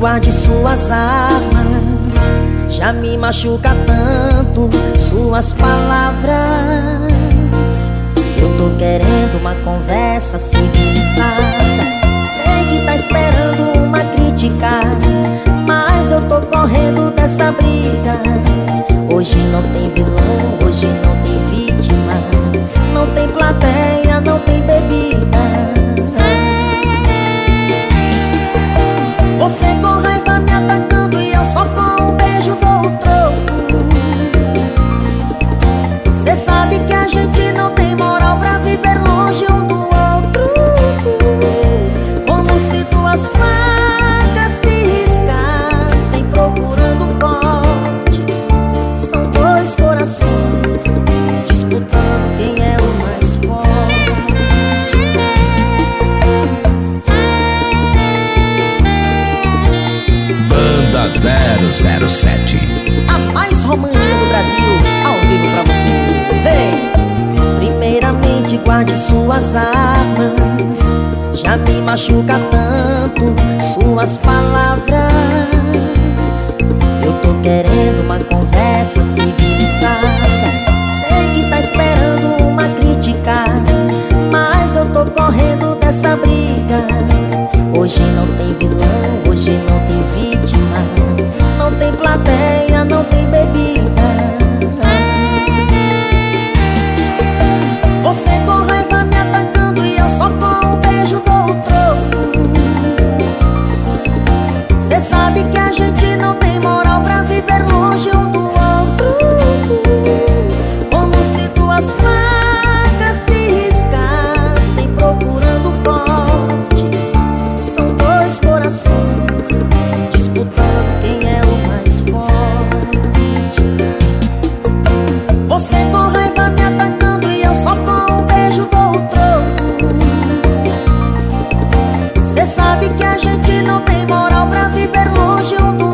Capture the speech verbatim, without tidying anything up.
guarde suas armas. Já me machuca tanto suas palavras. Eu tô querendo uma conversa civilizada. Sei que tá esperando uma crítica, mas eu tô correndo dessa briga. Hoje não tem vilão, hoje não tem vítima, não tem plateia, não tem bebida. Você com raiva me atacando e eu só com um beijo dou o troco. Cê sabe que a gente não tem moral pra viver longe um do outro. Como se duas facas se riscassem procurando um corte. São dois corações disputando quem é o mais forte. Banda zero zero sete, a mais romântica do Brasil, ao vivo pra você. Vem! Primeiramente guarde suas armas. Já me machuca tanto suas palavras. Eu tô querendo uma conversa civilizada. Sei que tá esperando uma crítica, mas eu tô correndo dessa briga. Hoje não tem vilão, hoje não tem vítima, não tem plateia, não tem bebida. Você com raiva me atacando e eu só com um beijo dou o troco. Cê sabe que a gente não tem moral pra viver longe um do outro. Como se duas facas se riscassem procurando corte. São dois corações disputando quem é o mais forte. Você com raiva me atacando e eu só com um beijo dou o troco. Cê sabe que a gente não tem moral pra viver longe um do